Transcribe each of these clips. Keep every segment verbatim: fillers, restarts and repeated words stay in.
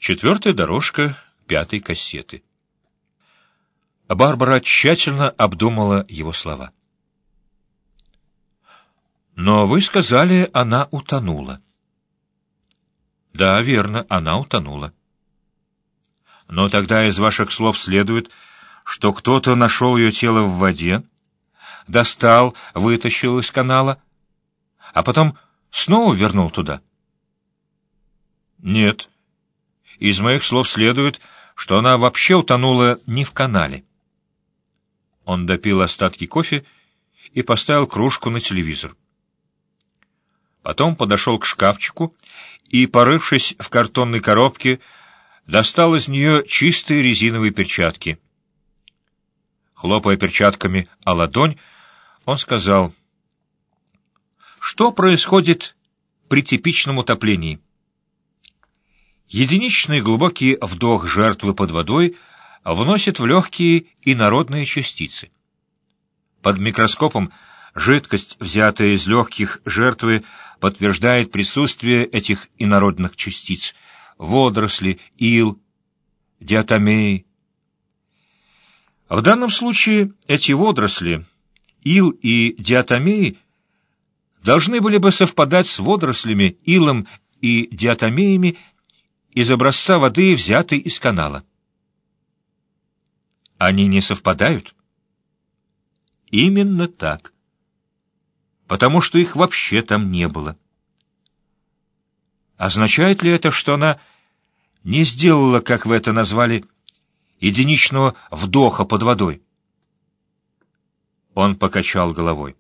Четвертая дорожка пятой кассеты. Барбара тщательно обдумала его слова. «Но вы сказали, она утонула». «Да, верно, она утонула. Но тогда из ваших слов следует, что кто-то нашел ее тело в воде, достал, вытащил из канала, а потом снова вернул туда». «Нет. Из моих слов следует, что она вообще утонула не в канале». Он допил остатки кофе и поставил кружку на телевизор. Потом подошел к шкафчику и, порывшись в картонной коробке, достал из нее чистые резиновые перчатки. Хлопая перчатками о ладонь, он сказал: «Что происходит при типичном утоплении? Единичный глубокий вдох жертвы под водой вносит в легкие инородные частицы. Под микроскопом жидкость, взятая из легких жертвы, подтверждает присутствие этих инородных частиц: водоросли, ил, диатомеи. В данном случае эти водоросли, ил и диатомеи должны были бы совпадать с водорослями, илом и диатомеями из образца воды, взятой из канала. Они не совпадают? Именно так. Потому что их вообще там не было. Означает ли это, что она не сделала, как вы это назвали, единичного вдоха под водой? Он покачал головой.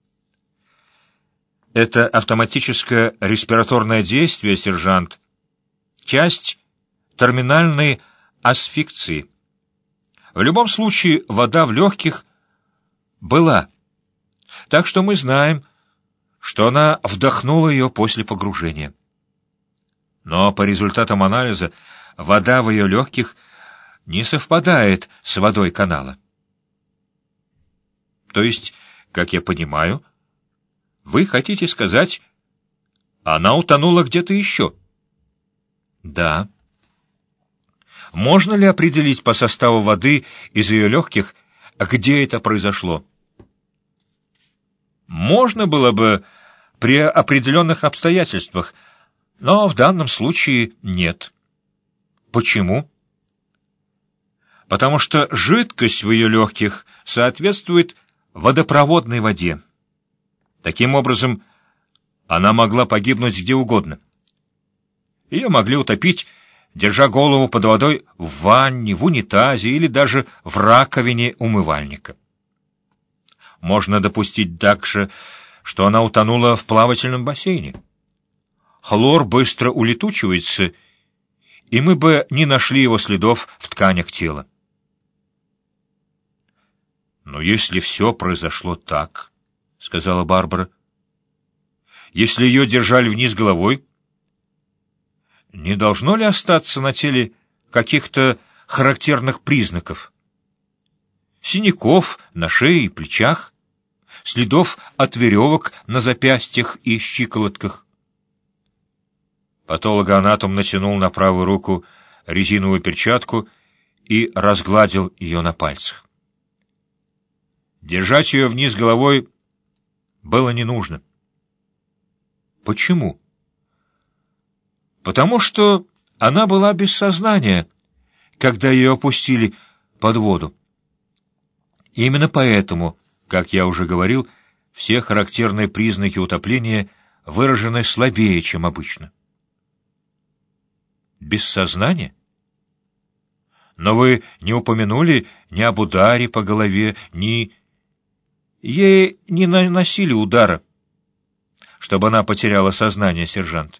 Это автоматическое респираторное действие, сержант, часть терминальной асфикции. В любом случае, вода в легких была, так что мы знаем, что она вдохнула ее после погружения. Но по результатам анализа вода в ее легких не совпадает с водой канала. То есть, как я понимаю, вы хотите сказать, она утонула где-то еще? Да. Можно ли определить по составу воды из ее легких, где это произошло? Можно было бы при определенных обстоятельствах, но в данном случае нет. Почему? Потому что жидкость в ее легких соответствует водопроводной воде. Таким образом, она могла погибнуть где угодно. Ее могли утопить, держа голову под водой в ванне, в унитазе или даже в раковине умывальника. Можно допустить также, что она утонула в плавательном бассейне. Хлор быстро улетучивается, и мы бы не нашли его следов в тканях тела. «Но если все произошло так, — сказала Барбара, — если ее держали вниз головой, не должно ли остаться на теле каких-то характерных признаков? Синяков на шее и плечах, следов от веревок на запястьях и щиколотках?» Патологоанатом натянул на правую руку резиновую перчатку и разгладил ее на пальцах. Держать ее вниз головой было не нужно. Почему? Потому что она была без сознания, когда ее опустили под воду. Именно поэтому, как я уже говорил, все характерные признаки утопления выражены слабее, чем обычно. Без сознания? Но вы не упомянули ни об ударе по голове, ни... Ей не наносили удара, чтобы она потеряла сознание, сержант.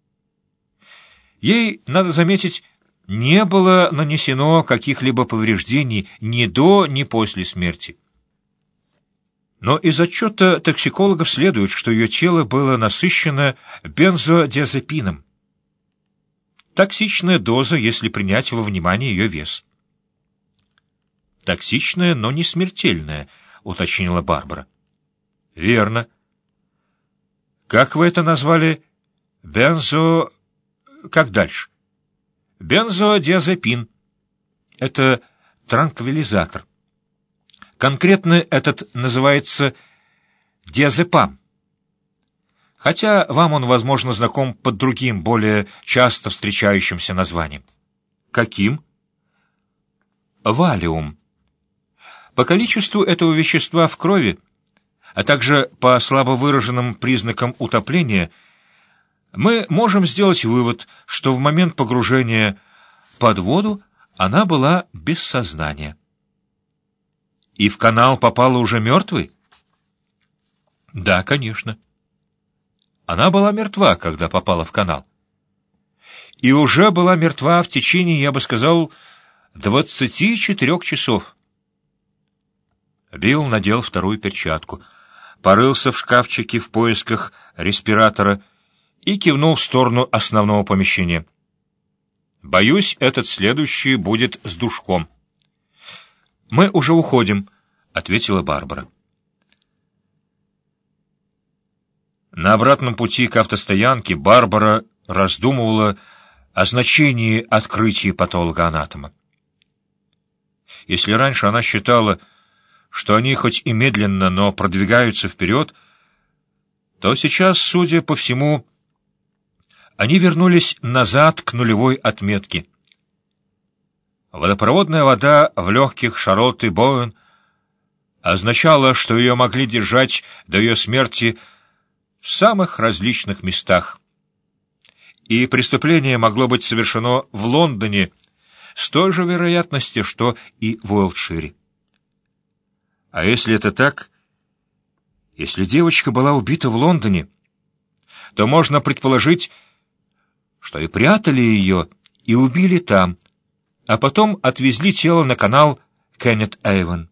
Ей, надо заметить, не было нанесено каких-либо повреждений ни до, ни после смерти. Но из отчета токсикологов следует, что ее тело было насыщено бензодиазепином. Токсичная доза, если принять во внимание ее вес. Токсичная, но не смертельная, уточнила Барбара. Верно. Как вы это назвали? Бензо... Как дальше? Бензодиазепин. Это транквилизатор. Конкретно этот называется диазепам. Хотя вам он, возможно, знаком под другим, более часто встречающимся названием. Каким? Валиум. По количеству этого вещества в крови, а также по слабо выраженным признакам утопления, мы можем сделать вывод, что в момент погружения под воду она была без сознания. И в канал попала уже мертвой? Да, конечно. Она была мертва, когда попала в канал. И уже была мертва в течение, я бы сказал, двадцати четырех часов. Билл надел вторую перчатку, порылся в шкафчике в поисках респиратора и кивнул в сторону основного помещения. «Боюсь, этот следующий будет с душком». «Мы уже уходим», — ответила Барбара. На обратном пути к автостоянке Барбара раздумывала о значении открытия патологоанатома. Если раньше она считала, что они хоть и медленно, но продвигаются вперед, то сейчас, судя по всему, они вернулись назад к нулевой отметке. Водопроводная вода в легких Шарлотты Боуэн означала, что ее могли держать до ее смерти в самых различных местах. И преступление могло быть совершено в Лондоне с той же вероятностью, что и в Уилтшире. А если это так, если девочка была убита в Лондоне, то можно предположить, что и прятали ее, и убили там, а потом отвезли тело на канал Кеннет-Эйвен.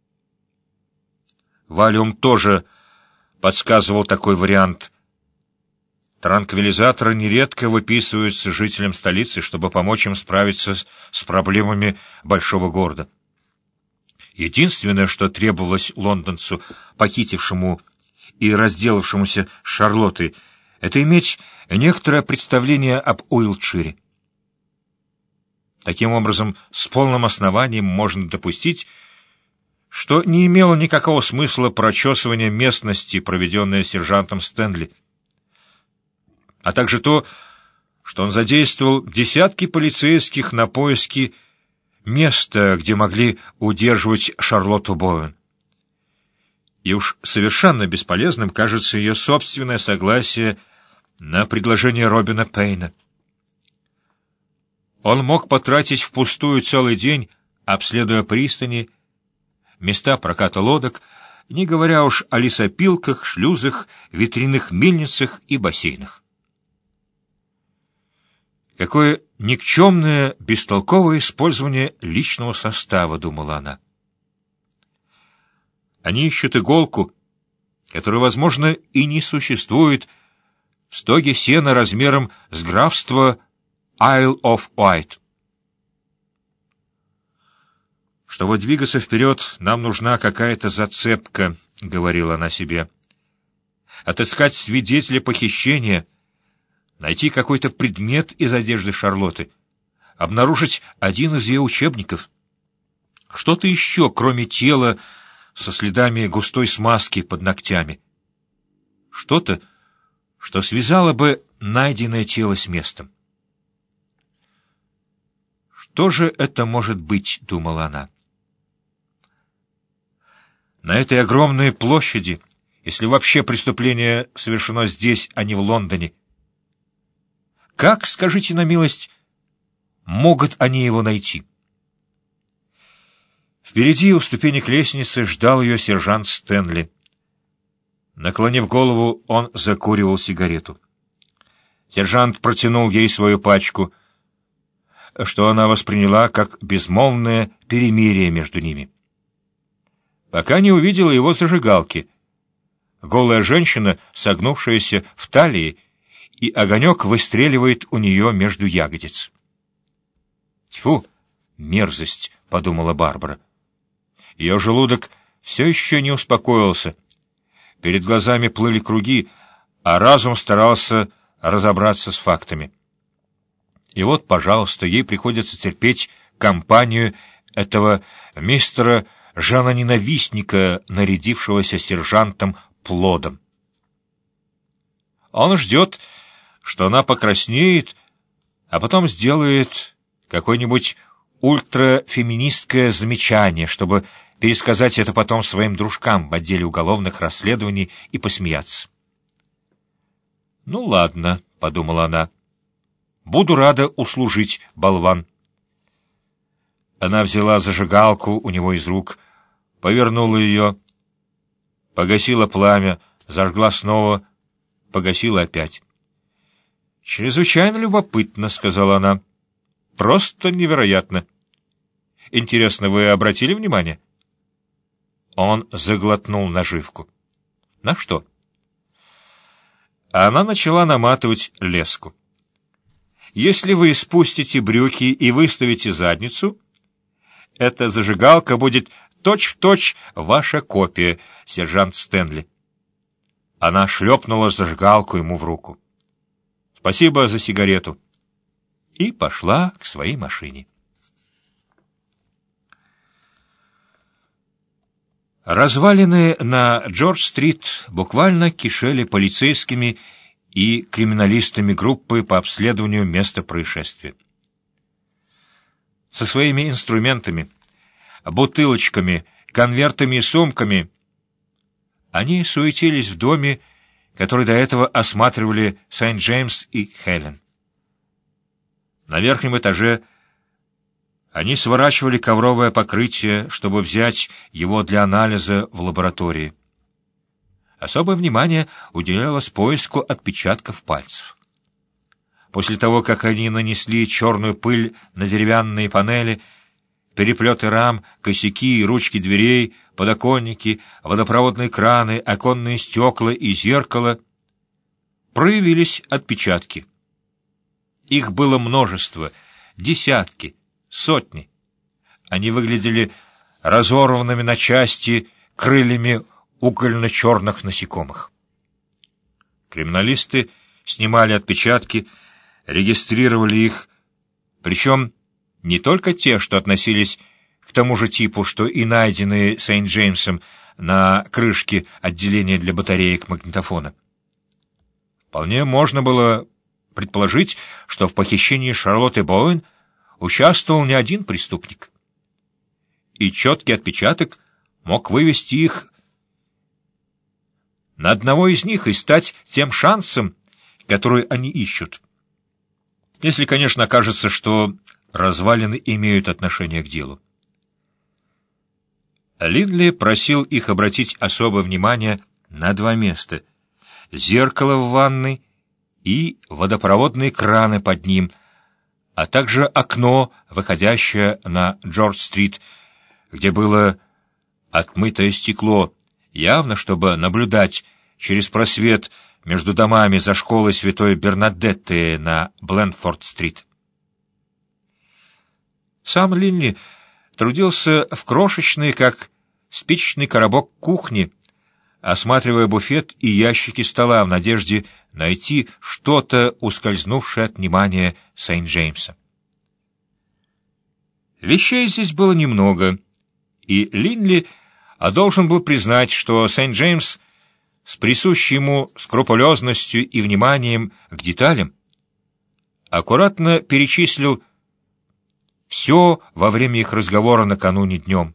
Валиум тоже подсказывал такой вариант. Транквилизаторы нередко выписываются жителям столицы, чтобы помочь им справиться с, с проблемами большого города. Единственное, что требовалось лондонцу, похитившему и разделавшемуся с Шарлоттой, это иметь некоторое представление об Уилтшире. Таким образом, с полным основанием можно допустить, что не имело никакого смысла прочесывание местности, проведенное сержантом Стэнли, а также то, что он задействовал десятки полицейских на поиски места, где могли удерживать Шарлотту Боуэн. И уж совершенно бесполезным кажется ее собственное согласие на предложение Робина Пейна. Он мог потратить впустую целый день, обследуя пристани, места проката лодок, не говоря уж о лесопилках, шлюзах, ветряных мельницах и бассейнах. Какое никчемное, бестолковое использование личного состава, думала она. Они ищут иголку, которая, возможно, и не существует, в стоге сена размером с графство Isle of Wight. «Чтобы двигаться вперед, нам нужна какая-то зацепка», — говорила она себе. «Отыскать свидетеля похищения, найти какой-то предмет из одежды Шарлотты, обнаружить один из ее учебников. Что-то еще, кроме тела, со следами густой смазки под ногтями. Что-то, что связало бы найденное тело с местом. Что же это может быть, думала она. На этой огромной площади, если вообще преступление совершено здесь, а не в Лондоне, как, скажите на милость, могут они его найти? Впереди у ступенек лестницы ждал ее сержант Стэнли. Наклонив голову, он закуривал сигарету. Сержант протянул ей свою пачку, что она восприняла как безмолвное перемирие между ними. Пока не увидела его зажигалки. Голая женщина, согнувшаяся в талии, и огонек выстреливает у нее между ягодиц. «Тьфу, мерзость!» — подумала Барбара. Ее желудок все еще не успокоился. Перед глазами плыли круги, а разум старался разобраться с фактами. И вот, пожалуйста, ей приходится терпеть компанию этого мистера жаноненавистника, нарядившегося сержантом Плодом. Он ждет, что она покраснеет, а потом сделает какое-нибудь ультрафеминистское замечание, чтобы пересказать это потом своим дружкам в отделе уголовных расследований и посмеяться. «Ну ладно», — подумала она, — «буду рада услужить, болван». Она взяла зажигалку у него из рук, повернула ее, погасила пламя, зажгла снова, погасила опять. «Чрезвычайно любопытно», — сказала она. «Просто невероятно. Интересно, вы обратили внимание?» Он заглотнул наживку. «На что?» Она начала наматывать леску. «Если вы спустите брюки и выставите задницу, эта зажигалка будет точь-в-точь ваша копия, сержант Стэнли». Она шлепнула зажигалку ему в руку. «Спасибо за сигарету». И пошла к своей машине. Развалины на Джордж-стрит буквально кишели полицейскими и криминалистами группы по обследованию места происшествия. Со своими инструментами, бутылочками, конвертами и сумками они суетились в доме, который до этого осматривали Сент-Джеймс и Хелен. На верхнем этаже они сворачивали ковровое покрытие, чтобы взять его для анализа в лаборатории. Особое внимание уделялось поиску отпечатков пальцев. После того, как они нанесли черную пыль на деревянные панели, переплеты рам, косяки, ручки дверей, подоконники, водопроводные краны, оконные стекла и зеркало, проявились отпечатки. Их было множество, десятки, сотни. Они выглядели разорванными на части крыльями угольно-черных насекомых. Криминалисты снимали отпечатки, регистрировали их, причем не только те, что относились к тому же типу, что и найденные Сент-Джеймсом на крышке отделения для батареек магнитофона. Вполне можно было предположить, что в похищении Шарлотты Боуэн участвовал не один преступник. И четкий отпечаток мог вывести их на одного из них и стать тем шансом, который они ищут. Если, конечно, окажется, что развалины имеют отношение к делу. Линдли просил их обратить особое внимание на два места — зеркало в ванной и водопроводные краны под ним, а также окно, выходящее на Джордж-стрит, где было отмытое стекло, явно чтобы наблюдать через просвет между домами за школой святой Бернадетты на Бленфорд-стрит. Сам Линли трудился в крошечной, как спичечный коробок, кухне, осматривая буфет и ящики стола в надежде найти что-то, ускользнувшее от внимания Сент-Джеймса. Вещей здесь было немного, и Линли должен был признать, что Сент-Джеймс с присущей ему скрупулезностью и вниманием к деталям аккуратно перечислил все во время их разговора накануне днем.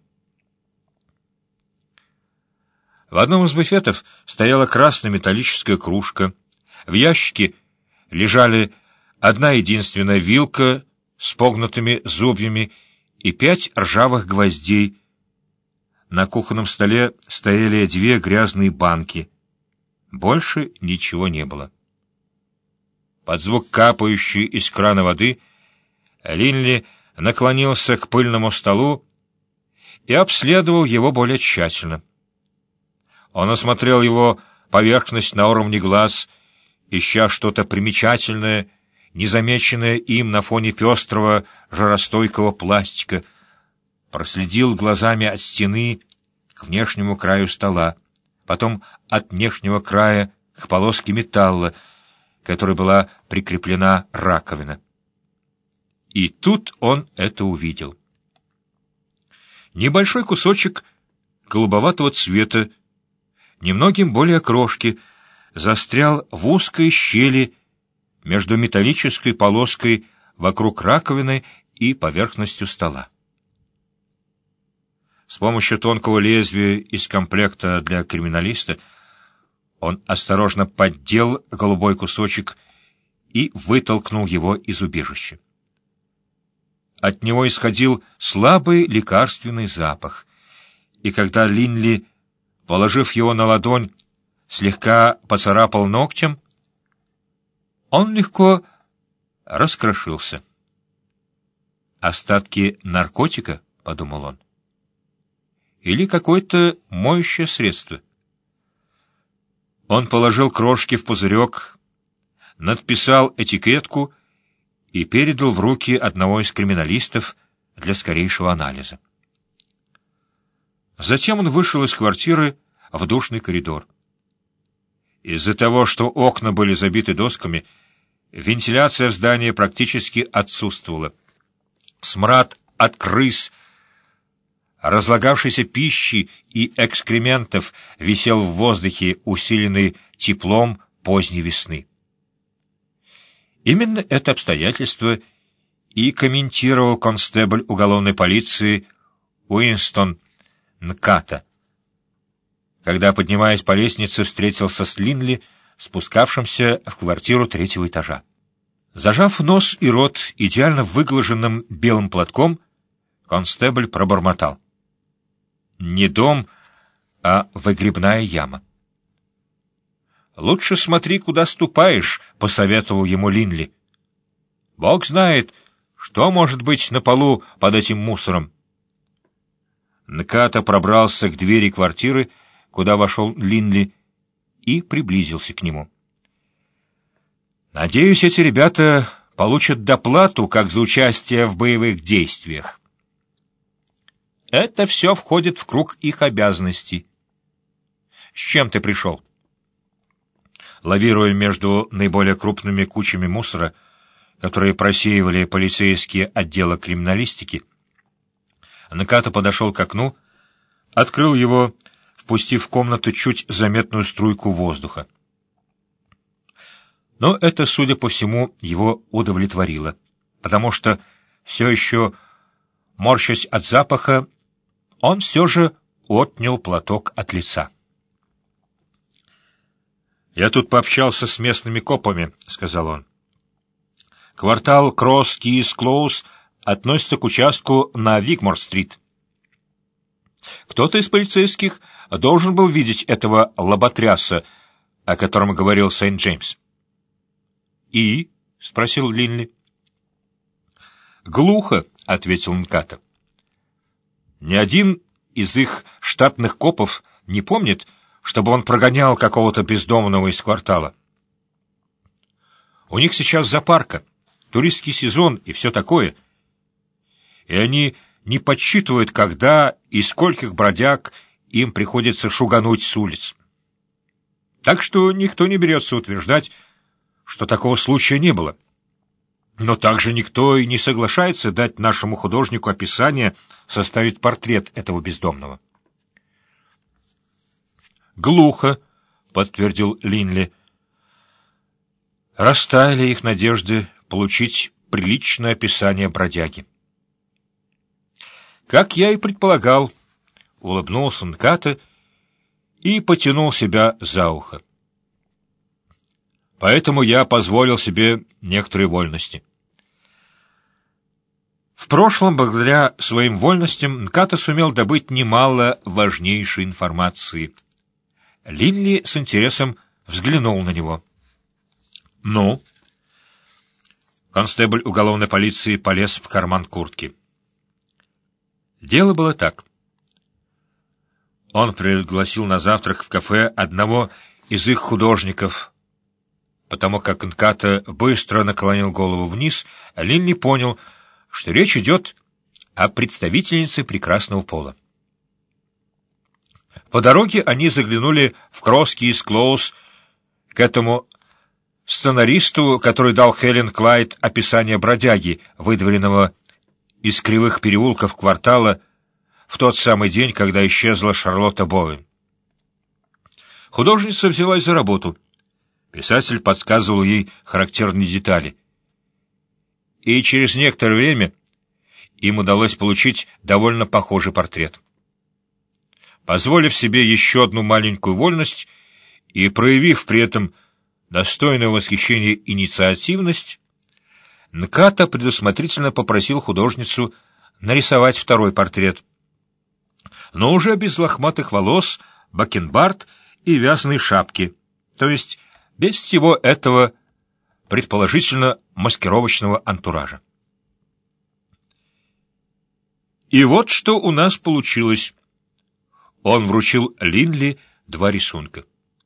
В одном из буфетов стояла красная металлическая кружка, в ящике лежали одна единственная вилка с погнутыми зубьями и пять ржавых гвоздей. На кухонном столе стояли две грязные банки. Больше ничего не было. Под звук капающей из крана воды Линли наклонился к пыльному столу и обследовал его более тщательно. Он осмотрел его поверхность на уровне глаз, ища что-то примечательное, незамеченное им на фоне пестрого жаростойкого пластика, проследил глазами от стены к внешнему краю стола, потом от внешнего края к полоске металла, к которой была прикреплена раковина. И тут он это увидел. Небольшой кусочек голубоватого цвета, немногим более крошки, застрял в узкой щели между металлической полоской вокруг раковины и поверхностью стола. С помощью тонкого лезвия из комплекта для криминалиста он осторожно поддел голубой кусочек и вытолкнул его из убежища. От него исходил слабый лекарственный запах, и когда Линли, положив его на ладонь, слегка поцарапал ногтем, он легко раскрошился. «Остатки наркотика?» — подумал он. «Или какое-то моющее средство?» Он положил крошки в пузырек, надписал этикетку и передал в руки одного из криминалистов для скорейшего анализа. Затем он вышел из квартиры в душный коридор. Из-за того, что окна были забиты досками, вентиляция в здании практически отсутствовала. Смрад от крыс, разлагавшейся пищи и экскрементов висел в воздухе, усиленный теплом поздней весны. Именно это обстоятельство и комментировал констебль уголовной полиции Уинстон Нката, когда, поднимаясь по лестнице, встретился с Линли, спускавшимся в квартиру третьего этажа. Зажав нос и рот идеально выглаженным белым платком, констебль пробормотал: «Не дом, а выгребная яма». «Лучше смотри, куда ступаешь», — посоветовал ему Линли. «Бог знает, что может быть на полу под этим мусором». Нката пробрался к двери квартиры, куда вошел Линли, и приблизился к нему. «Надеюсь, эти ребята получат доплату, как за участие в боевых действиях». «Это все входит в круг их обязанностей». «С чем ты пришел?» Лавируя между наиболее крупными кучами мусора, которые просеивали полицейские отделы криминалистики, Нката подошел к окну, открыл его, впустив в комнату чуть заметную струйку воздуха. Но это, судя по всему, его удовлетворило, потому что, все еще морщась от запаха, он все же отнял платок от лица. «Я тут пообщался с местными копами», — сказал он. «Квартал Кросс-Кис-Клоуз относится к участку на Викмор-стрит. Кто-то из полицейских должен был видеть этого лоботряса, о котором говорил Сент-Джеймс». «И?» — спросил Линли. «Глухо», — ответил Нката. «Ни один из их штатных копов не помнит, чтобы он прогонял какого-то бездомного из квартала. У них сейчас запарка, туристский сезон и все такое, и они не подсчитывают, когда и скольких бродяг им приходится шугануть с улиц. Так что никто не берется утверждать, что такого случая не было. Но также никто и не соглашается дать нашему художнику описание, составить портрет этого бездомного». «Глухо», — подтвердил Линли. Растаяли их надежды получить приличное описание бродяги. «Как я и предполагал», — улыбнулся Нката и потянул себя за ухо. «Поэтому я позволил себе некоторые вольности». В прошлом, благодаря своим вольностям, Нката сумел добыть немало важнейшей информации. Линли с интересом взглянул на него. «Ну?» Констебль уголовной полиции полез в карман куртки. Дело было так. Он пригласил на завтрак в кафе одного из их художников. Потому как Нката быстро наклонил голову вниз, Линли понял, что речь идет о представительнице прекрасного пола. По дороге они заглянули в Кросс-Кис-Клоуз к этому сценаристу, который дал Хелен Клайд описание бродяги, выдворенного из кривых переулков квартала в тот самый день, когда исчезла Шарлотта Боуэн. Художница взялась за работу. Писатель подсказывал ей характерные детали. И через некоторое время им удалось получить довольно похожий портрет. Позволив себе еще одну маленькую вольность и проявив при этом достойную восхищения инициативность, Нката предусмотрительно попросил художницу нарисовать второй портрет, но уже без лохматых волос, бакенбард и вязаной шапки, то есть без всего этого предположительно маскировочного антуража. И вот что у нас получилось. Он вручил Линли два рисунка.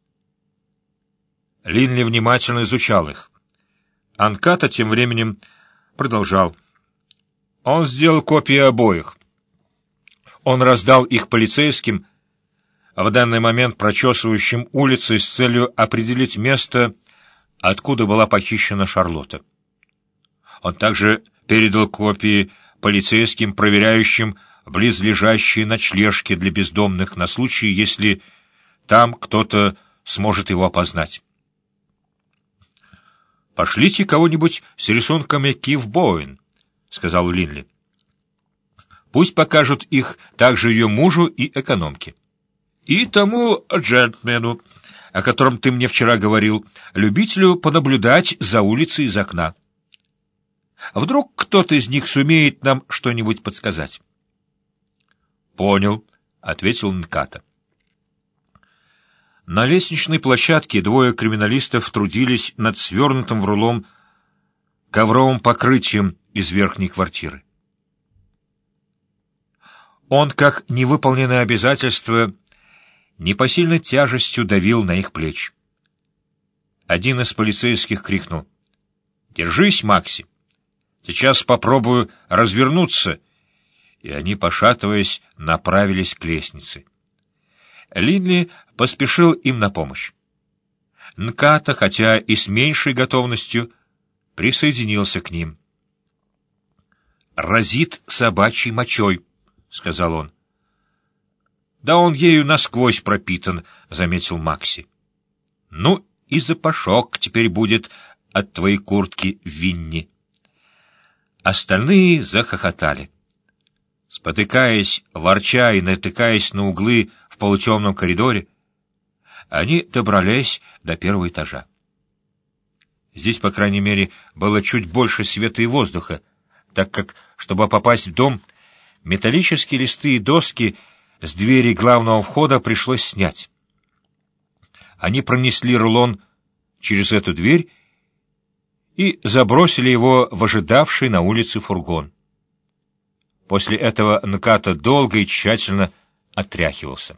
Линли внимательно изучал их. Нката тем временем продолжал. Он сделал копии обоих. Он раздал их полицейским, в данный момент прочесывающим улицы с целью определить место, откуда была похищена Шарлотта. Он также передал копии полицейским, проверяющим близлежащие ночлежки для бездомных на случай, если там кто-то сможет его опознать. «Пошлите кого-нибудь с рисунками Кив Боуэн», — сказал Линли. «Пусть покажут их также ее мужу и экономке. И тому джентльмену, о котором ты мне вчера говорил, любителю понаблюдать за улицей из окна. Вдруг кто-то из них сумеет нам что-нибудь подсказать». «Понял», — ответил Нката. На лестничной площадке двое криминалистов трудились над свернутым в рулон ковровым покрытием из верхней квартиры. Он, как невыполненное обязательство, непосильной тяжестью давил на их плечи. Один из полицейских крикнул: «Держись, Макси! Сейчас попробую развернуться», и они, пошатываясь, направились к лестнице. Линли поспешил им на помощь. Нката, хотя и с меньшей готовностью, присоединился к ним. «Разит собачьей мочой», — сказал он. «Да он ею насквозь пропитан», — заметил Макси. «Ну и запашок теперь будет от твоей куртки, Винни». Остальные захохотали. Спотыкаясь, ворча и натыкаясь на углы в полутемном коридоре, они добрались до первого этажа. Здесь, по крайней мере, было чуть больше света и воздуха, так как, чтобы попасть в дом, металлические листы и доски с двери главного входа пришлось снять. Они пронесли рулон через эту дверь и забросили его в ожидавший на улице фургон. После этого Нката долго и тщательно отряхивался.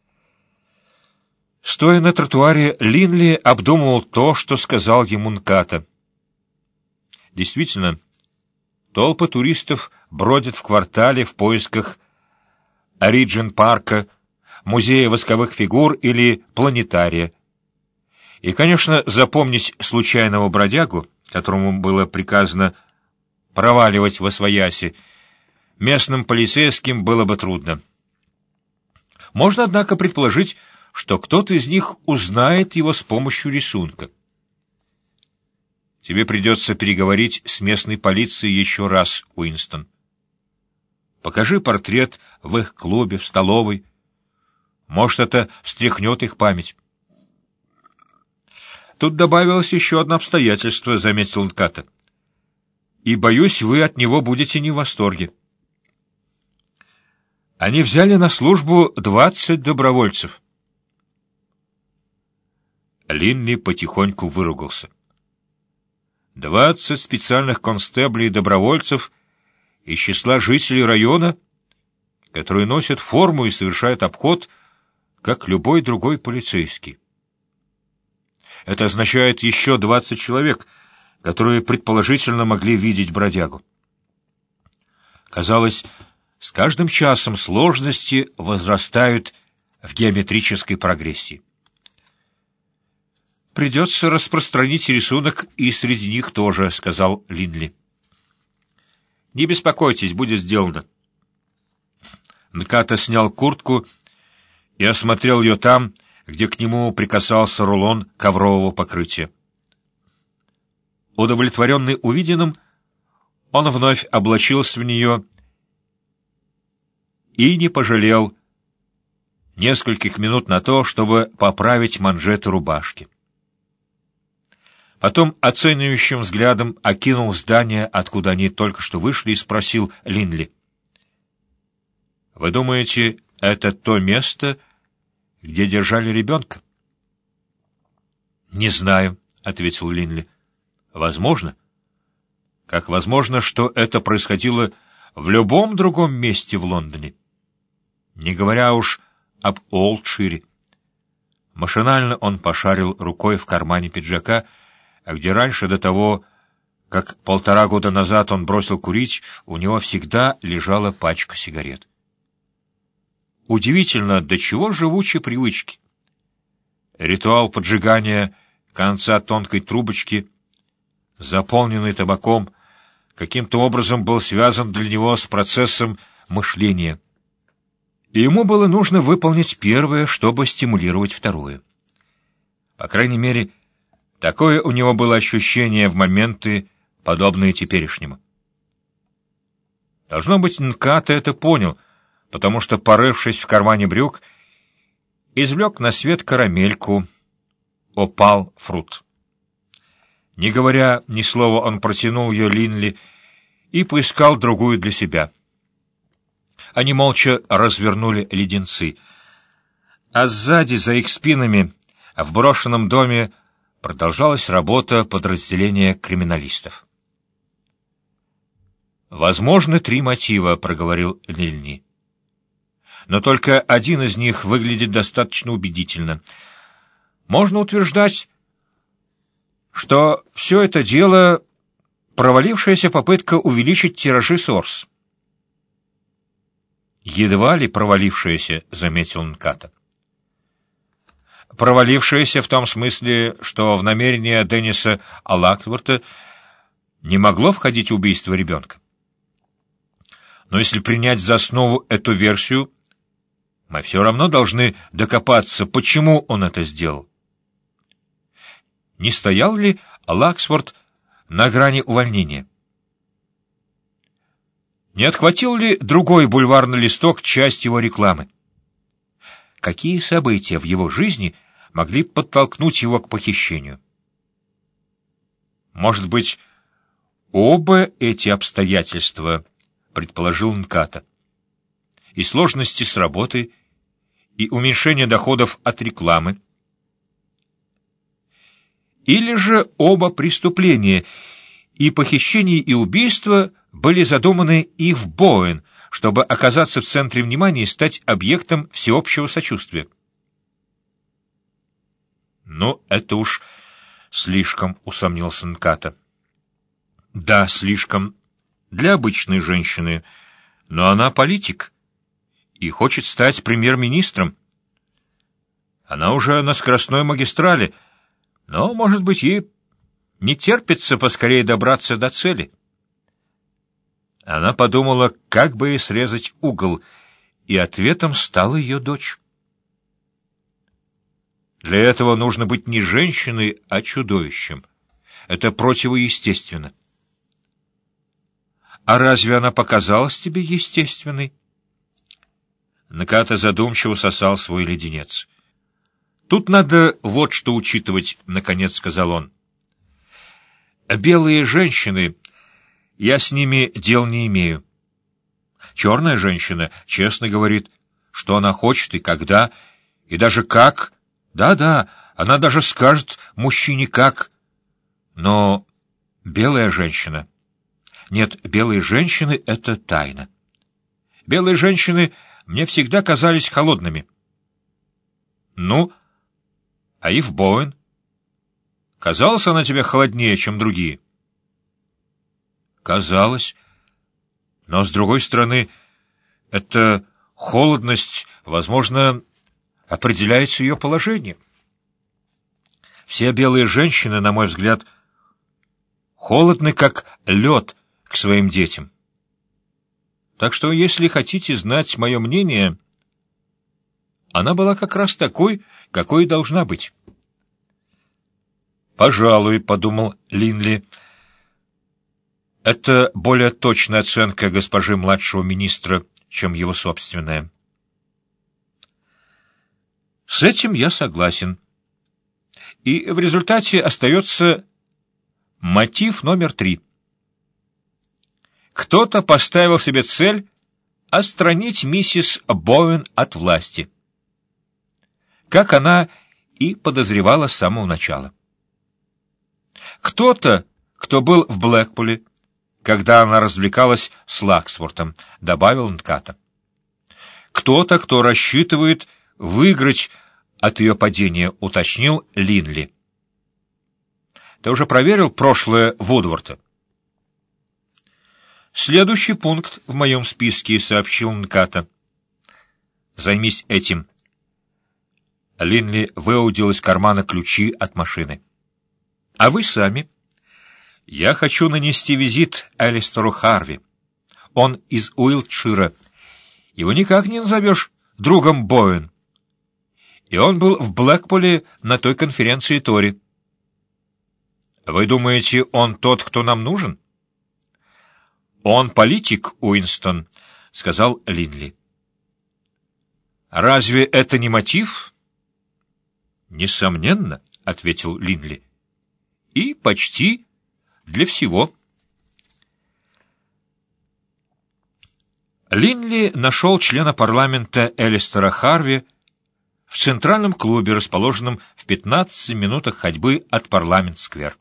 Стоя на тротуаре, Линли обдумывал то, что сказал ему Нката. Действительно, толпы туристов бродят в квартале в поисках Ориджин-парка, музея восковых фигур или планетария. И, конечно, запомнить случайного бродягу, которому было приказано проваливать восвояси, местным полицейским было бы трудно. Можно, однако, предположить, что кто-то из них узнает его с помощью рисунка. Тебе придется переговорить с местной полицией еще раз, Уинстон. Покажи портрет в их клубе, в столовой. Может, это встряхнет их память. Тут добавилось еще одно обстоятельство, — заметил Нката. И, боюсь, вы от него будете не в восторге. Они взяли на службу двадцать добровольцев. Линли потихоньку выругался. Двадцать специальных констеблей и добровольцев из числа жителей района, которые носят форму и совершают обход, как любой другой полицейский. Это означает еще двадцать человек, которые предположительно могли видеть бродягу. Казалось, с каждым часом сложности возрастают в геометрической прогрессии. придется распространить рисунок и среди них тоже, — сказал Линли. — Не беспокойтесь, будет сделано. Нката снял куртку и осмотрел ее там, где к нему прикасался рулон коврового покрытия. Удовлетворенный увиденным, он вновь облачился в нее и не пожалел нескольких минут на то, чтобы поправить манжеты рубашки. Потом оценивающим взглядом окинул здание, откуда они только что вышли, и спросил Линли: — Вы думаете, это то место, где держали ребенка? — Не знаю, — ответил Линли. — Возможно. Как возможно, что это происходило в любом другом месте в Лондоне. Не говоря уж об Олдшире. Машинально он пошарил рукой в кармане пиджака, а где раньше, до того, как полтора года назад он бросил курить, у него всегда лежала пачка сигарет. Удивительно, до чего живучи привычки. Ритуал поджигания конца тонкой трубочки, заполненный табаком, каким-то образом был связан для него с процессом мышления. И ему было нужно выполнить первое, чтобы стимулировать второе. По крайней мере, такое у него было ощущение в моменты, подобные теперешнему. Должно быть, Нката это понял, потому что, порывшись в кармане брюк, извлек на свет карамельку «Опал фрут». Не говоря ни слова, он протянул ее Линли и поискал другую для себя. Они молча развернули леденцы, а сзади, за их спинами, в брошенном доме, продолжалась работа подразделения криминалистов. «Возможно, три мотива», — проговорил Линли. «Но только один из них выглядит достаточно убедительно. Можно утверждать, что все это дело — провалившаяся попытка увеличить тиражи Сорс». «Едва ли провалившаяся», — заметил Нката. «Провалившаяся в том смысле, что в намерение Денниса Аллактворта не могло входить убийство ребенка. Но если принять за основу эту версию, мы все равно должны докопаться, почему он это сделал. Не стоял ли Аллактворт на грани увольнения? Не отхватил ли другой бульварный листок часть его рекламы? Какие события в его жизни могли подтолкнуть его к похищению? Может быть, оба эти обстоятельства, предположил Нката, и сложности с работой, и уменьшение доходов от рекламы, или же оба преступления, и похищение, и убийство, были задуманы и в Боуэн, чтобы оказаться в центре внимания и стать объектом всеобщего сочувствия. «Ну, это уж слишком», — усомнился Нката. «Да, слишком. Для обычной женщины. Но она политик и хочет стать премьер-министром. Она уже на скоростной магистрали, но, может быть, ей не терпится поскорее добраться до цели». Она подумала, как бы ей срезать угол, и ответом стала ее дочь. Для этого нужно быть не женщиной, а чудовищем. Это противоестественно. А разве она показалась тебе естественной? Нката задумчиво сосал свой леденец. Тут надо вот что учитывать, — наконец сказал он. Белые женщины... Я с ними дел не имею. Черная женщина честно говорит, что она хочет и когда, и даже как. Да-да, она даже скажет мужчине как. Но белая женщина... Нет, белые женщины — это тайна. Белые женщины мне всегда казались холодными. Ну, а Ив Боуэн? Казалась она тебе холоднее, чем другие? Казалось. Но, с другой стороны, эта холодность, возможно, определяется ее положением. Все белые женщины, на мой взгляд, холодны, как лед к своим детям. Так что, если хотите знать мое мнение, она была как раз такой, какой и должна быть. «Пожалуй», — подумал Линли, — «это более точная оценка госпожи младшего министра, чем его собственная». С этим я согласен. И в результате остается мотив номер три. Кто-то поставил себе цель отстранить миссис Боуэн от власти, как она и подозревала с самого начала. Кто-то, кто был в Блэкпуле, когда она развлекалась с Лаксвортом, добавил Нката. Кто-то, кто рассчитывает выиграть от ее падения, уточнил Линли. Ты уже проверил прошлое Вудворта? Следующий пункт в моем списке, сообщил Нката. Займись этим. Линли выудил из кармана ключи от машины. А вы сами? Я хочу нанести визит Алистеру Харви. Он из Уилтшира. Его никак не назовешь другом Боуэн. И он был в Блэкпуле на той конференции Тори. Вы думаете, он тот, кто нам нужен? Он политик, Уинстон, — сказал Линли. Разве это не мотив? Несомненно, — ответил Линли. И почти для всего. Линли нашел члена парламента Алистера Харви в центральном клубе, расположенном в пятнадцати минутах ходьбы от Парламент-сквер.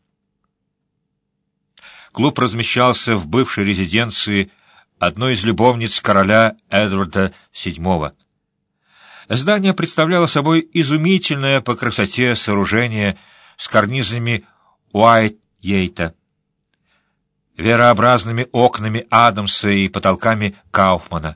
Клуб размещался в бывшей резиденции одной из любовниц короля Эдварда седьмого. Здание представляло собой изумительное по красоте сооружение с карнизами Уайт-Йейта, верообразными окнами Адамса и потолками Кауфмана.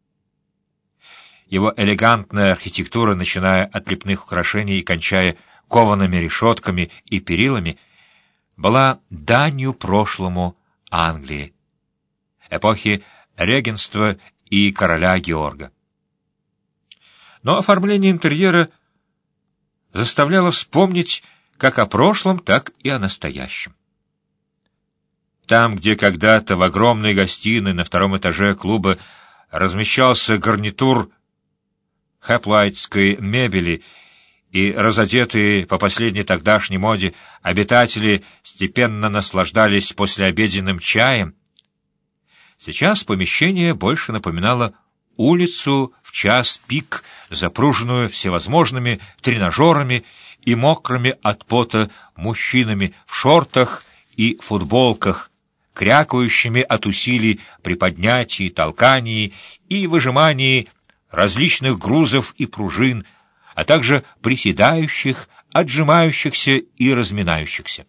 Его элегантная архитектура, начиная от лепных украшений и кончая коваными решетками и перилами, была данью прошлому Англии, эпохи регенства и короля Георга. Но оформление интерьера заставляло вспомнить как о прошлом, так и о настоящем. Там, где когда-то в огромной гостиной на втором этаже клуба размещался гарнитур хэплайтской мебели, и разодетые по последней тогдашней моде обитатели степенно наслаждались послеобеденным чаем, сейчас помещение больше напоминало улицу в час пик, запруженную всевозможными тренажерами и мокрыми от пота мужчинами в шортах и футболках, крякающими от усилий при поднятии, толкании и выжимании различных грузов и пружин, а также приседающих, отжимающихся и разминающихся.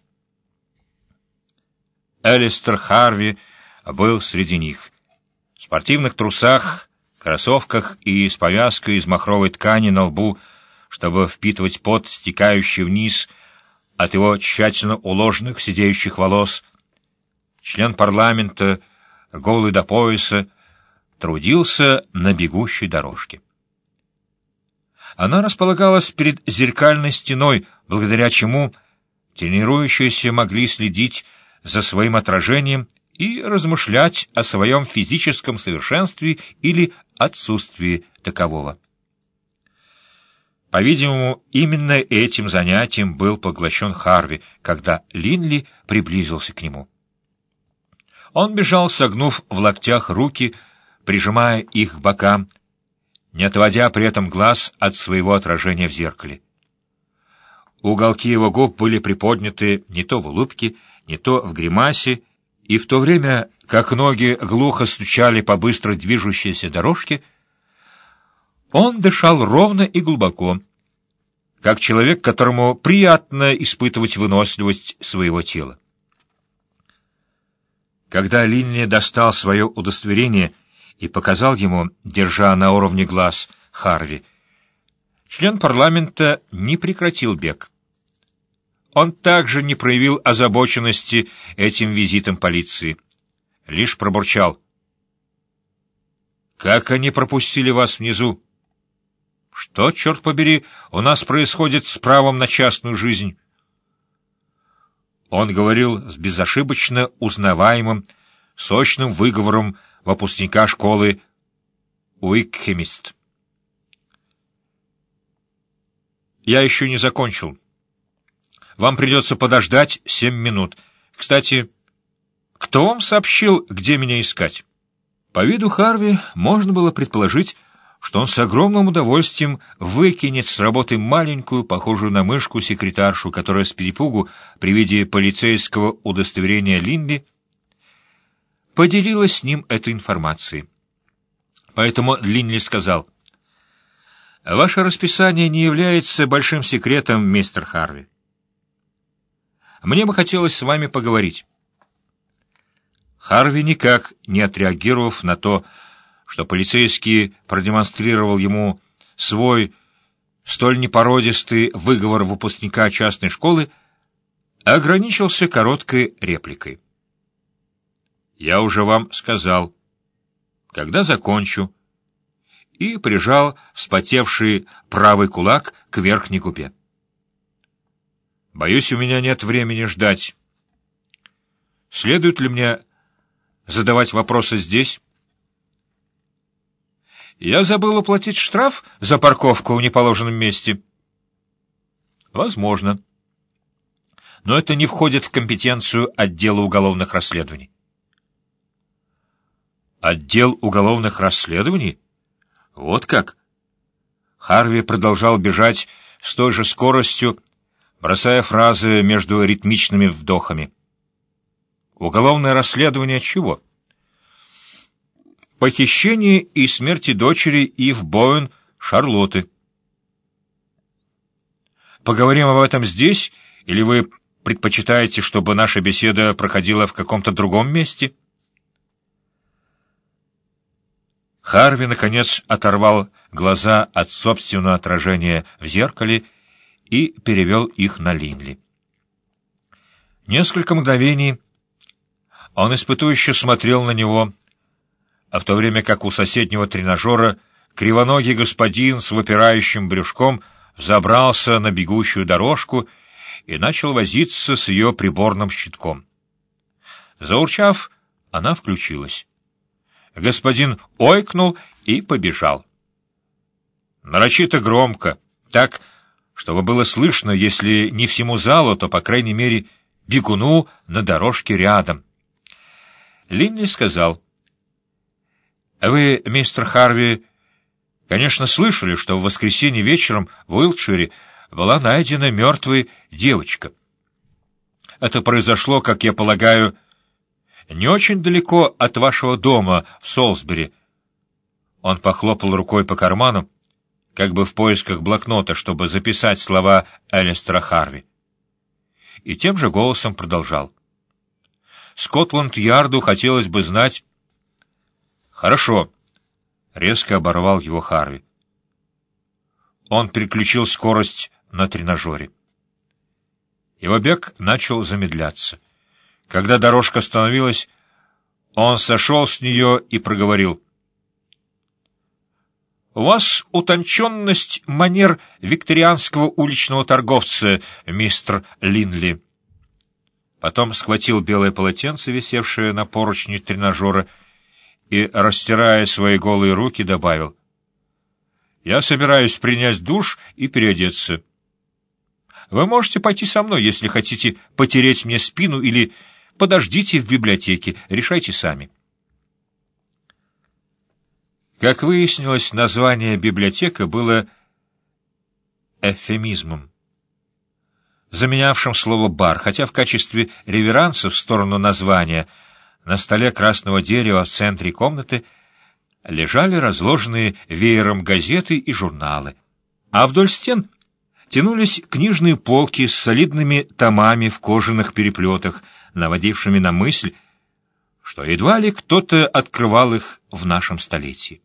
Алистер Харви был среди них. В спортивных трусах, кроссовках и с повязкой из махровой ткани на лбу, чтобы впитывать пот, стекающий вниз от его тщательно уложенных сидеющих волос, член парламента, голый до пояса, трудился на бегущей дорожке. Она располагалась перед зеркальной стеной, благодаря чему тренирующиеся могли следить за своим отражением и размышлять о своем физическом совершенстве или отсутствии такового. По-видимому, именно этим занятием был поглощен Харви, когда Линли приблизился к нему. Он бежал, согнув в локтях руки, прижимая их к бокам, не отводя при этом глаз от своего отражения в зеркале. Уголки его губ были приподняты не то в улыбке, не то в гримасе, и в то время, как ноги глухо стучали по быстро движущейся дорожке, он дышал ровно и глубоко, как человек, которому приятно испытывать выносливость своего тела. Когда Линли достал свое удостоверение и показал ему, держа на уровне глаз Харви, член парламента не прекратил бег. Он также не проявил озабоченности этим визитом полиции. Лишь пробурчал: «Как они пропустили вас внизу? Что, черт побери, у нас происходит с правом на частную жизнь?» Он говорил с безошибочно узнаваемым, сочным выговором выпускника школы Уикхемист. «Я еще не закончил. Вам придется подождать семь минут. Кстати, кто вам сообщил, где меня искать?» По виду Харви можно было предположить, что он с огромным удовольствием выкинет с работы маленькую, похожую на мышку, секретаршу, которая с перепугу при виде полицейского удостоверения Линли поделилась с ним этой информацией. Поэтому Линли сказал: «Ваше расписание не является большим секретом, мистер Харви. Мне бы хотелось с вами поговорить». Харви, никак не отреагировав на то, что полицейский продемонстрировал ему свой столь непородистый выговор выпускника частной школы, ограничился короткой репликой: «Я уже вам сказал, когда закончу», и прижал вспотевший правый кулак к верхней губе. «Боюсь, у меня нет времени ждать. Следует ли мне задавать вопросы здесь?» «Я забыл уплатить штраф за парковку в неположенном месте». «Возможно. Но это не входит в компетенцию отдела уголовных расследований». «Отдел уголовных расследований? Вот как?» Харви продолжал бежать с той же скоростью, бросая фразы между ритмичными вдохами. «Уголовное расследование чего?» «Похищение и смерти дочери Ив Боуэн, Шарлотты». «Поговорим об этом здесь, или вы предпочитаете, чтобы наша беседа проходила в каком-то другом месте?» Харви, наконец, оторвал глаза от собственного отражения в зеркале и перевел их на Линли. Несколько мгновений он испытующе смотрел на него, а в то время как у соседнего тренажера кривоногий господин с выпирающим брюшком взобрался на бегущую дорожку и начал возиться с ее приборным щитком. Заурчав, она включилась. Господин ойкнул и побежал. Нарочито громко, так, чтобы было слышно, если не всему залу, то, по крайней мере, бегуну на дорожке рядом. Линли сказал: «Вы, мистер Харви, конечно, слышали, что в воскресенье вечером в Уилтшире была найдена мертвая девочка. Это произошло, как я полагаю, не очень далеко от вашего дома в Солсбери». Он похлопал рукой по карману, как бы в поисках блокнота, чтобы записать слова Элистера Харви. И тем же голосом продолжал: «Скотланд-Ярду хотелось бы знать...» «Хорошо», — резко оборвал его Харви. Он переключил скорость на тренажере. Его бег начал замедляться. Когда дорожка остановилась, он сошел с нее и проговорил: «У вас утонченность манер викторианского уличного торговца, мистер Линли». Потом схватил белое полотенце, висевшее на поручне тренажера, и, растирая свои голые руки, добавил: «Я собираюсь принять душ и переодеться. Вы можете пойти со мной, если хотите потереть мне спину, или подождите в библиотеке, решайте сами». Как выяснилось, название «библиотека» было эвфемизмом, заменявшим слово «бар», хотя в качестве реверанса в сторону названия на столе красного дерева в центре комнаты лежали разложенные веером газеты и журналы, а вдоль стен тянулись книжные полки с солидными томами в кожаных переплетах, наводившими на мысль, что едва ли кто-то открывал их в нашем столетии.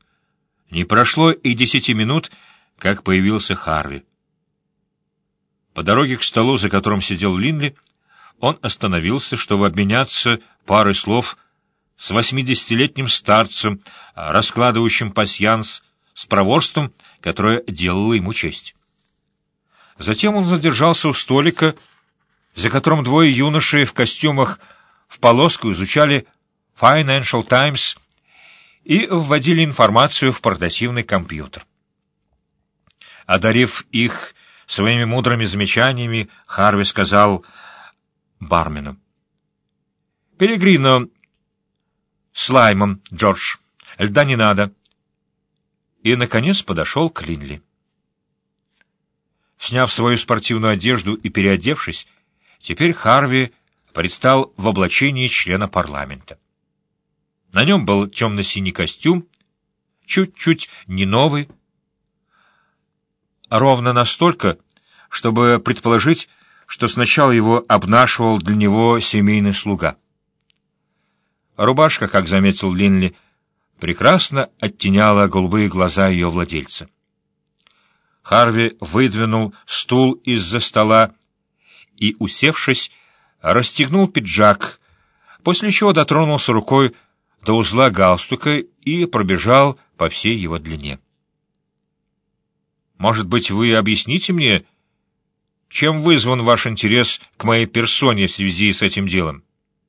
Не прошло и десяти минут, как появился Харви. По дороге к столу, за которым сидел Линли, он остановился, чтобы обменяться парой слов с восьмидесятилетним старцем, раскладывающим пасьянс с проворством, которое делало ему честь. Затем он задержался у столика, за которым двое юношей в костюмах в полоску изучали Financial Times и вводили информацию в портативный компьютер. Одарив их своими мудрыми замечаниями, Харви сказал бармену: «Пелегрино с лаймом, Джордж. Льда не надо». И, наконец, подошел к Линли. Сняв свою спортивную одежду и переодевшись, теперь Харви предстал в облачении члена парламента. На нем был темно-синий костюм, чуть-чуть не новый, ровно настолько, чтобы предположить, что сначала его обнашивал для него семейный слуга. Рубашка, как заметил Линли, прекрасно оттеняла голубые глаза ее владельца. Харви выдвинул стул из-за стола и, усевшись, расстегнул пиджак, после чего дотронулся рукой до узла галстука и пробежал по всей его длине. «Может быть, вы объясните мне, чем вызван ваш интерес к моей персоне в связи с этим делом?»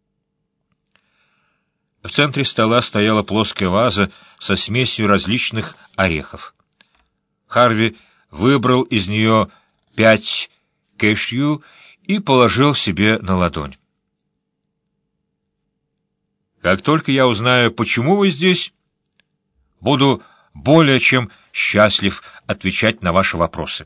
В центре стола стояла плоская ваза со смесью различных орехов. Харви выбрал из нее пять кэшью и положил себе на ладонь. «Как только я узнаю, почему вы здесь, буду более чем счастлив отвечать на ваши вопросы».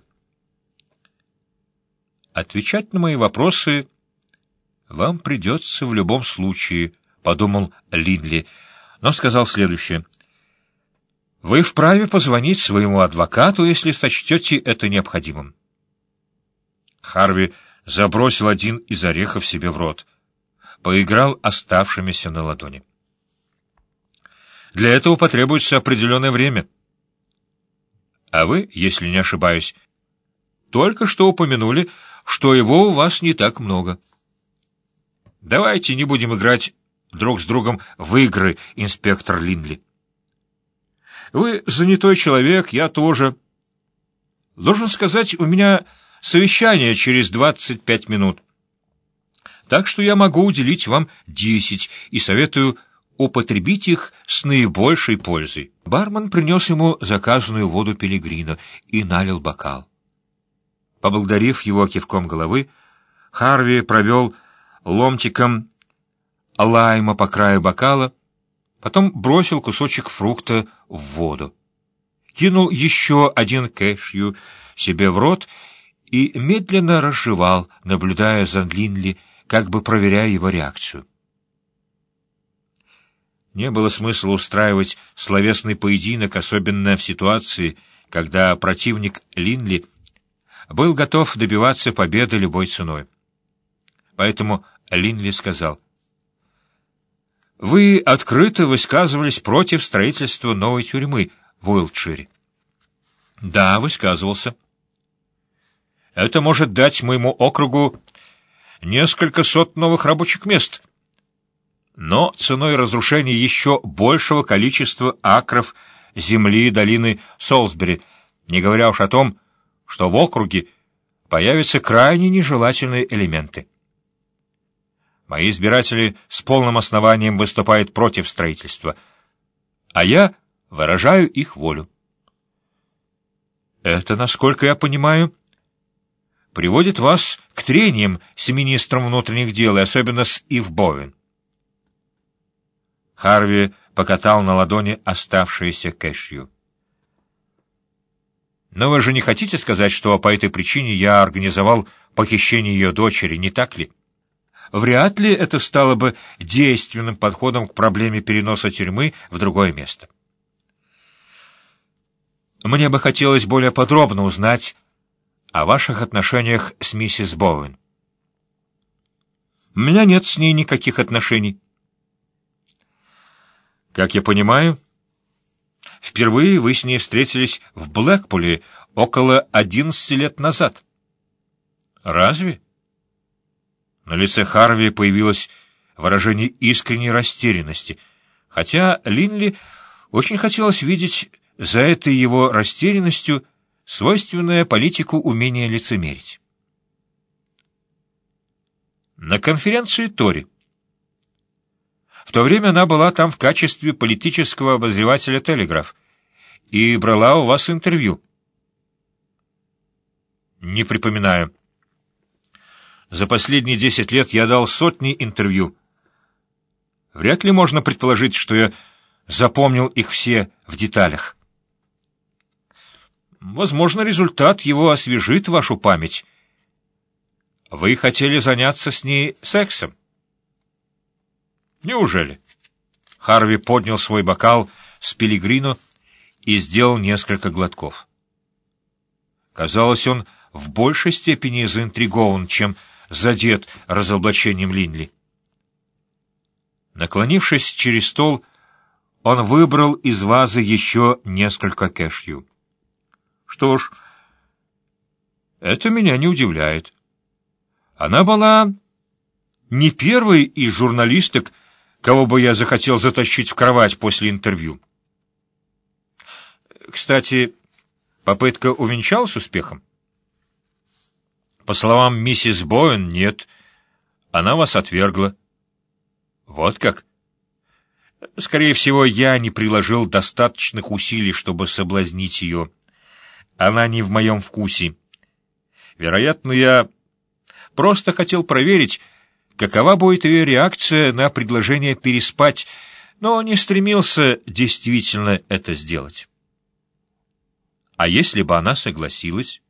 «Отвечать на мои вопросы вам придется в любом случае», — подумал Линли, но сказал следующее: «Вы вправе позвонить своему адвокату, если сочтете это необходимым». Харви забросил один из орехов себе в рот, поиграл оставшимися на ладони. «Для этого потребуется определенное время. А вы, если не ошибаюсь, только что упомянули, что его у вас не так много. Давайте не будем играть друг с другом в игры, инспектор Линли. Вы занятой человек, я тоже. Должен сказать, у меня совещание через двадцать пять минут. Так что я могу уделить вам десять и советую употребить их с наибольшей пользой». Бармен принес ему заказанную воду Пелегрино и налил бокал. Поблагодарив его кивком головы, Харви провел ломтиком лайма по краю бокала, потом бросил кусочек фрукта в воду, кинул еще один кэшью себе в рот и медленно разжевал, наблюдая за Линли, как бы проверяя его реакцию. Не было смысла устраивать словесный поединок, особенно в ситуации, когда противник Линли был готов добиваться победы любой ценой. Поэтому Линли сказал: «Вы открыто высказывались против строительства новой тюрьмы в Уилтшире». «Да, высказывался. Это может дать моему округу несколько сот новых рабочих мест, но ценой разрушения еще большего количества акров земли долины Солсбери, не говоря уж о том, что в округе появятся крайне нежелательные элементы. Мои избиратели с полным основанием выступают против строительства, а я выражаю их волю. Это, насколько я понимаю, приводит вас к трениям с министром внутренних дел, и особенно с Ив Боуэн». Харви покатал на ладони оставшиеся кэшью. «Но вы же не хотите сказать, что по этой причине я организовал похищение ее дочери, не так ли? Вряд ли это стало бы действенным подходом к проблеме переноса тюрьмы в другое место. Мне бы хотелось более подробно узнать о ваших отношениях с миссис Боуэн». «У меня нет с ней никаких отношений». «Как я понимаю, впервые вы с ней встретились в Блэкпуле около одиннадцати лет назад». Разве? На лице Харви появилось выражение искренней растерянности, хотя Линли очень хотелось видеть за этой его растерянностью свойственное политику умение лицемерить. На конференции Тори. В то время она была там в качестве политического обозревателя «Телеграф» и брала у вас интервью. Не припоминаю. За последние десять лет я дал сотни интервью. Вряд ли можно предположить, что я запомнил их все в деталях. Возможно, результат его освежит вашу память. Вы хотели заняться с ней сексом? Неужели? Харви поднял свой бокал с Пелигрино и сделал несколько глотков. Казалось, он в большей степени заинтригован, чем задет разоблачением Линли. Наклонившись через стол, он выбрал из вазы еще несколько кешью. Что ж, это меня не удивляет. Она была не первой из журналисток, кого бы я захотел затащить в кровать после интервью. Кстати, попытка увенчалась успехом? По словам миссис Боуэн, нет. Она вас отвергла. Вот как? Скорее всего, я не приложил достаточных усилий, чтобы соблазнить ее. Она не в моем вкусе. Вероятно, я просто хотел проверить, какова будет ее реакция на предложение переспать, но не стремился действительно это сделать. А если бы она согласилась?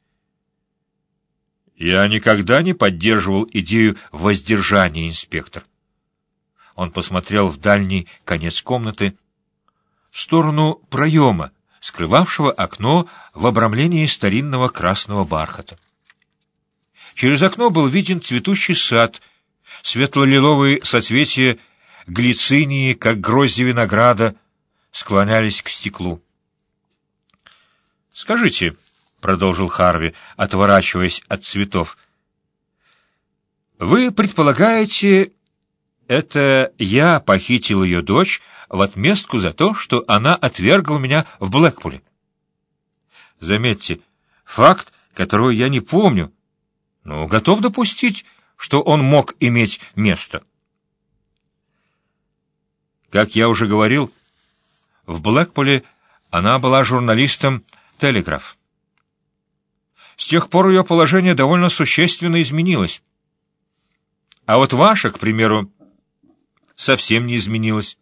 Я никогда не поддерживал идею воздержания, инспектор. Он посмотрел в дальний конец комнаты, в сторону проема, скрывавшего окно в обрамлении старинного красного бархата. Через окно был виден цветущий сад, светло-лиловые соцветия глицинии, как грозди винограда, склонялись к стеклу. «Скажите», — продолжил Харви, отворачиваясь от цветов, — «вы предполагаете, это я похитил ее дочь в отместку за то, что она отвергла меня в Блэкпуле? Заметьте, факт, которого я не помню, но готов допустить, что он мог иметь место. Как я уже говорил, в Блэкпуле она была журналистом «Телеграф». С тех пор ее положение довольно существенно изменилось. А вот ваше, к примеру, совсем не изменилось.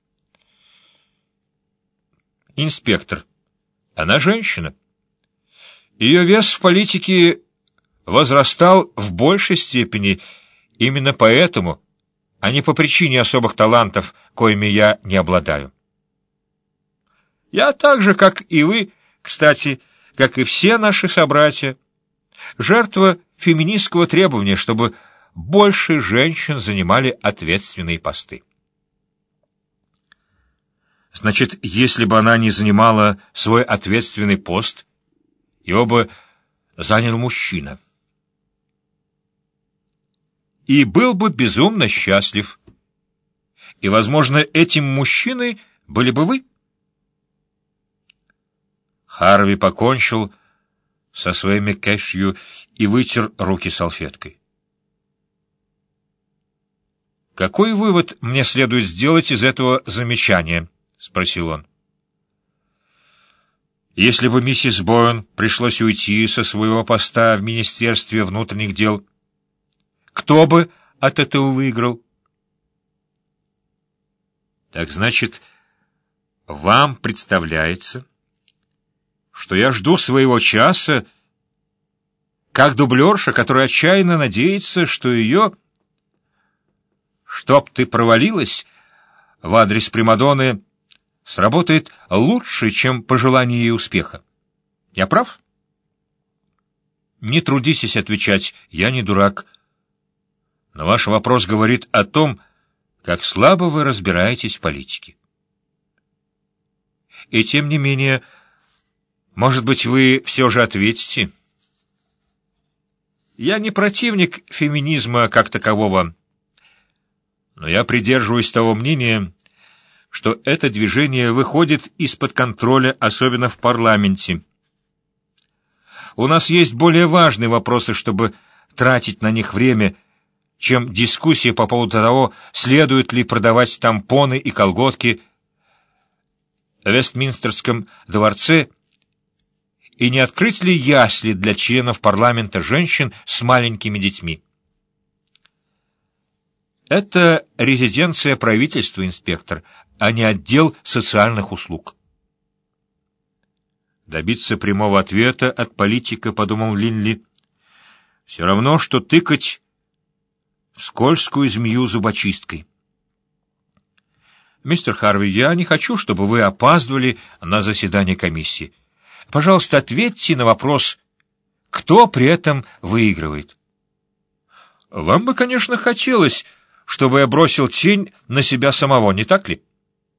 Инспектор, она женщина. Ее вес в политике возрастал в большей степени именно поэтому, а не по причине особых талантов, коими я не обладаю. Я так же, как и вы, кстати, как и все наши собратья, жертва феминистского требования, чтобы больше женщин занимали ответственные посты. Значит, если бы она не занимала свой ответственный пост, его бы занял мужчина. И был бы безумно счастлив. И, возможно, этим мужчиной были бы вы. Харви покончил со своими кешью и вытер руки салфеткой. «Какой вывод мне следует сделать из этого замечания?» — спросил он. «Если бы миссис Боуэн пришлось уйти со своего поста в Министерстве внутренних дел, кто бы от этого выиграл?» «Так значит, вам представляется, что я жду своего часа, как дублерша, которая отчаянно надеется, что ее... чтоб ты провалилась в адрес Примадонны, сработает лучше, чем пожелание ей успеха. Я прав? Не трудитесь отвечать, я не дурак. Но ваш вопрос говорит о том, как слабо вы разбираетесь в политике. И тем не менее, может быть, вы все же ответите? Я не противник феминизма как такового, но я придерживаюсь того мнения, что это движение выходит из-под контроля, особенно в парламенте. У нас есть более важные вопросы, чтобы тратить на них время, чем дискуссия по поводу того, следует ли продавать тампоны и колготки в Вестминстерском дворце и не открыть ли ясли для членов парламента женщин с маленькими детьми. Это резиденция правительства, инспектор, а не отдел социальных услуг. Добиться прямого ответа от политика, подумал Линли, все равно, что тыкать в скользкую змею зубочисткой. Мистер Харви, я не хочу, чтобы вы опаздывали на заседание комиссии. Пожалуйста, ответьте на вопрос, кто при этом выигрывает. Вам бы, конечно, хотелось, чтобы я бросил тень на себя самого, не так ли?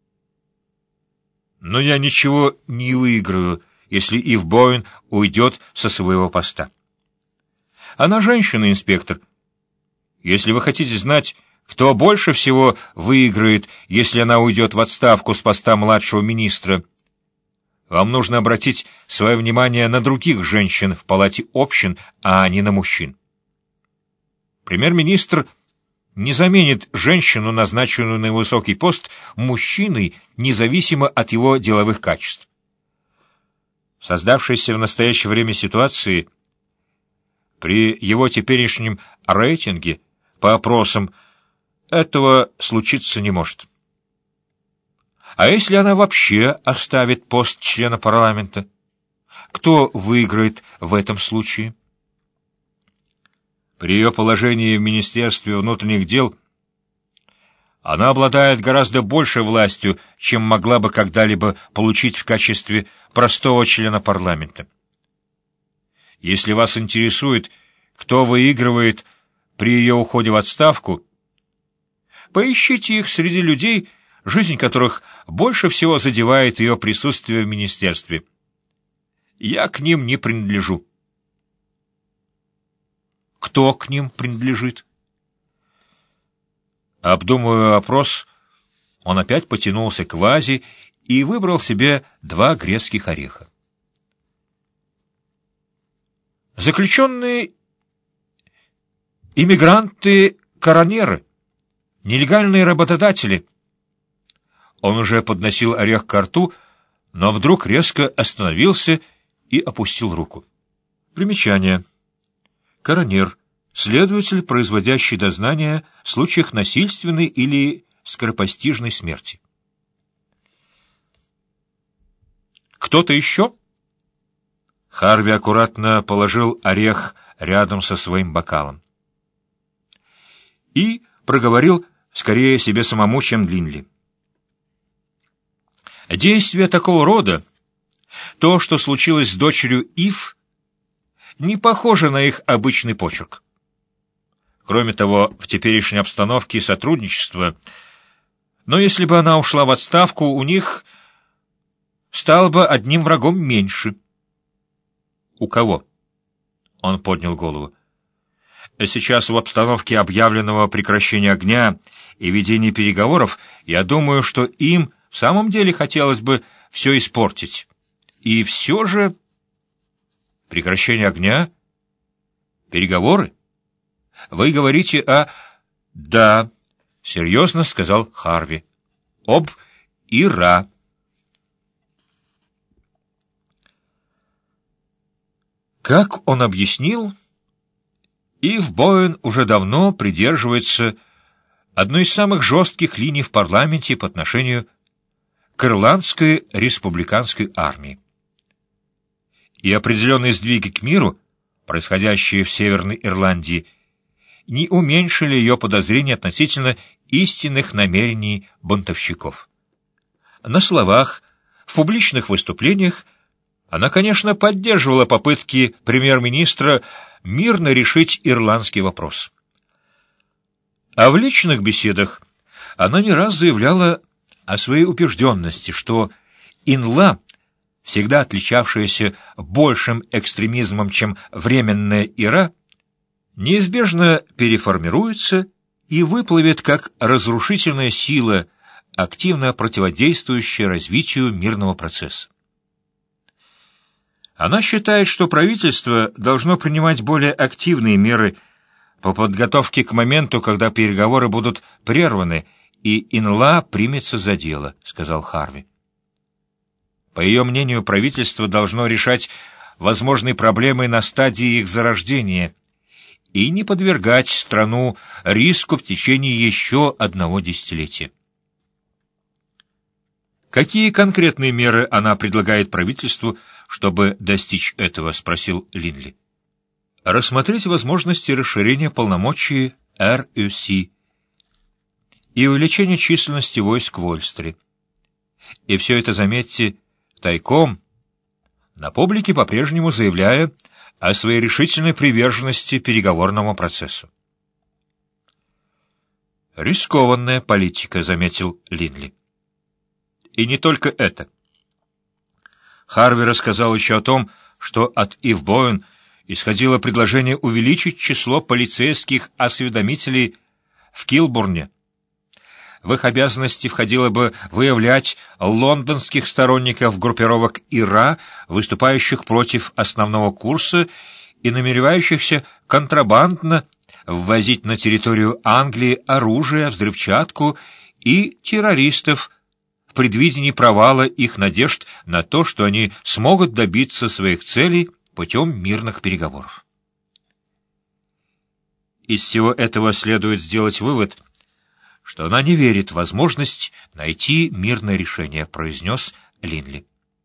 Но я ничего не выиграю, если Ив Боуэн уйдет со своего поста. Она женщина, инспектор. Если вы хотите знать, кто больше всего выиграет, если она уйдет в отставку с поста младшего министра, вам нужно обратить свое внимание на других женщин в палате общин, а не на мужчин. Премьер-министр не заменит женщину, назначенную на высокий пост, мужчиной, независимо от его деловых качеств. В создавшейся в настоящее время ситуации, при его теперешнем рейтинге по опросам, этого случиться не может. А если она вообще оставит пост члена парламента? Кто выиграет в этом случае? При ее положении в Министерстве внутренних дел она обладает гораздо большей властью, чем могла бы когда-либо получить в качестве простого члена парламента. Если вас интересует, кто выигрывает при ее уходе в отставку, поищите их среди людей, жизнь которых больше всего задевает ее присутствие в министерстве. Я к ним не принадлежу. Кто к ним принадлежит? Обдумывая вопрос, он опять потянулся к вазе и выбрал себе два грецких ореха. Заключенные иммигранты-коронеры, нелегальные работодатели. Он уже подносил орех ко рту, но вдруг резко остановился и опустил руку. Примечание. Коронер. Следователь, производящий дознание в случаях насильственной или скоропостижной смерти. Кто-то еще? Харви аккуратно положил орех рядом со своим бокалом и проговорил скорее себе самому, чем Линли. Действие такого рода, то, что случилось с дочерью Ив, не похоже на их обычный почерк. Кроме того, в теперешней обстановке сотрудничества, но если бы она ушла в отставку, у них стало бы одним врагом меньше. У кого? Он поднял голову. Сейчас в обстановке объявленного прекращения огня и ведения переговоров, я думаю, что им в самом деле хотелось бы все испортить. И все же... Прекращение огня? Переговоры? Вы говорите о... Да, серьезно сказал Харви. Об Ира. Как он объяснил, Ив Боуэн уже давно придерживается одной из самых жестких линий в парламенте по отношению к Ирландской республиканской армии. И определенные сдвиги к миру, происходящие в Северной Ирландии, не уменьшили ее подозрения относительно истинных намерений бунтовщиков. На словах, в публичных выступлениях она, конечно, поддерживала попытки премьер-министра мирно решить ирландский вопрос. А в личных беседах она не раз заявляла о своей убежденности, что Инла, всегда отличавшаяся большим экстремизмом, чем временная Ира, неизбежно переформируется и выплывет как разрушительная сила, активно противодействующая развитию мирного процесса. Она считает, что правительство должно принимать более активные меры по подготовке к моменту, когда переговоры будут прерваны, и Инла примется за дело, — сказал Харви. По ее мнению, правительство должно решать возможные проблемы на стадии их зарождения и не подвергать страну риску в течение еще одного десятилетия. «Какие конкретные меры она предлагает правительству, чтобы достичь этого?» — спросил Линли. «Рассмотреть возможности расширения полномочий эр ю си и увеличения численности войск в Ольстере. И все это, заметьте, тайком, на публике по-прежнему заявляя о своей решительной приверженности переговорному процессу». «Рискованная политика», — заметил Линли. И не только это. Харви рассказал еще о том, что от Ив Боуэн исходило предложение увеличить число полицейских осведомителей в Килбурне. В их обязанности входило бы выявлять лондонских сторонников группировок ИРА, выступающих против основного курса и намеревающихся контрабандно ввозить на территорию Англии оружие, взрывчатку и террористов, в предвидении провала их надежд на то, что они смогут добиться своих целей путем мирных переговоров. Из всего этого следует сделать вывод, что она не верит в возможность найти мирное решение, — произнес Линли.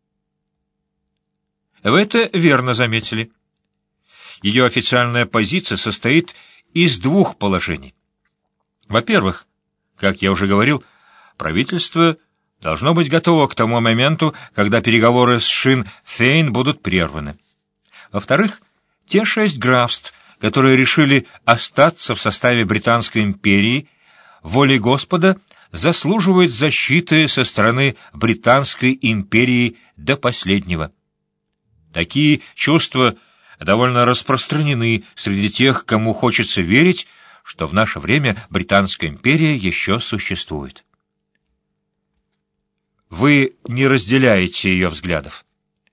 Вы это верно заметили. Ее официальная позиция состоит из двух положений. Во-первых, как я уже говорил, правительство должно быть готово к тому моменту, когда переговоры с Шин Фейн будут прерваны. Во-вторых, те шесть графств, которые решили остаться в составе Британской империи, волей Господа, заслуживают защиты со стороны Британской империи до последнего. Такие чувства довольно распространены среди тех, кому хочется верить, что в наше время Британская империя еще существует. Вы не разделяете ее взглядов.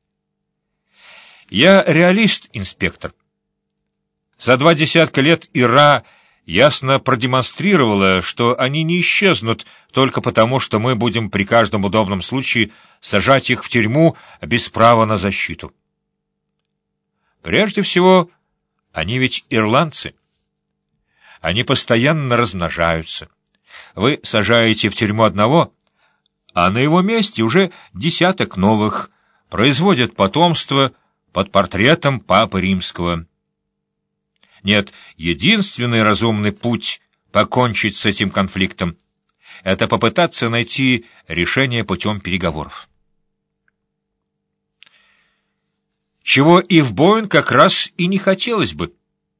Я реалист, инспектор. За два десятка лет ИРА ясно продемонстрировала, что они не исчезнут только потому, что мы будем при каждом удобном случае сажать их в тюрьму без права на защиту. Прежде всего, они ведь ирландцы. Они постоянно размножаются. Вы сажаете в тюрьму одного, а на его месте уже десяток новых производят потомство под портретом Папы Римского. Нет, единственный разумный путь покончить с этим конфликтом — это попытаться найти решение путем переговоров. Чего Ив Боуэн как раз и не хотелось бы.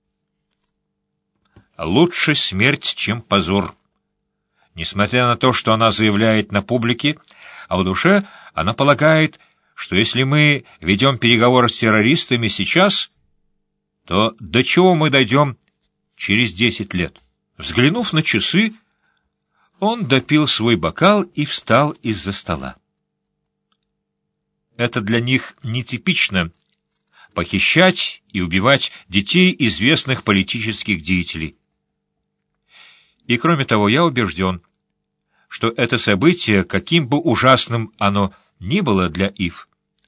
Лучше смерть, чем позор. Несмотря на то, что она заявляет на публике, а в душе она полагает, что если мы ведем переговоры с террористами сейчас, то до чего мы дойдем через десять лет? Взглянув на часы, он допил свой бокал и встал из-за стола. Это для них нетипично — похищать и убивать детей известных политических деятелей. И кроме того, я убежден, что это событие, каким бы ужасным оно ни было для Ив,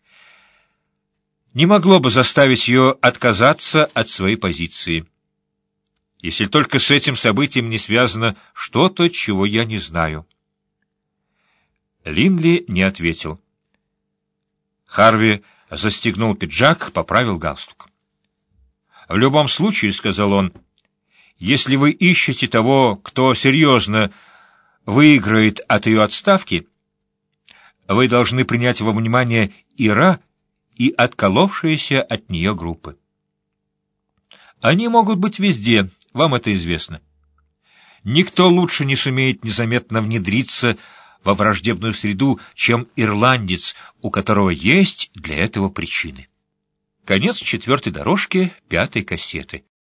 не могло бы заставить ее отказаться от своей позиции, если только с этим событием не связано что-то, чего я не знаю. Линли не ответил. Харви застегнул пиджак, поправил галстук. «В любом случае, — сказал он, — если вы ищете того, кто серьезно выиграет от ее отставки, вы должны принять во внимание ИРА и отколовшиеся от нее группы. Они могут быть везде, вам это известно. Никто лучше не сумеет незаметно внедриться во враждебную среду, чем ирландец, у которого есть для этого причины». Конец четвертой дорожки пятой кассеты.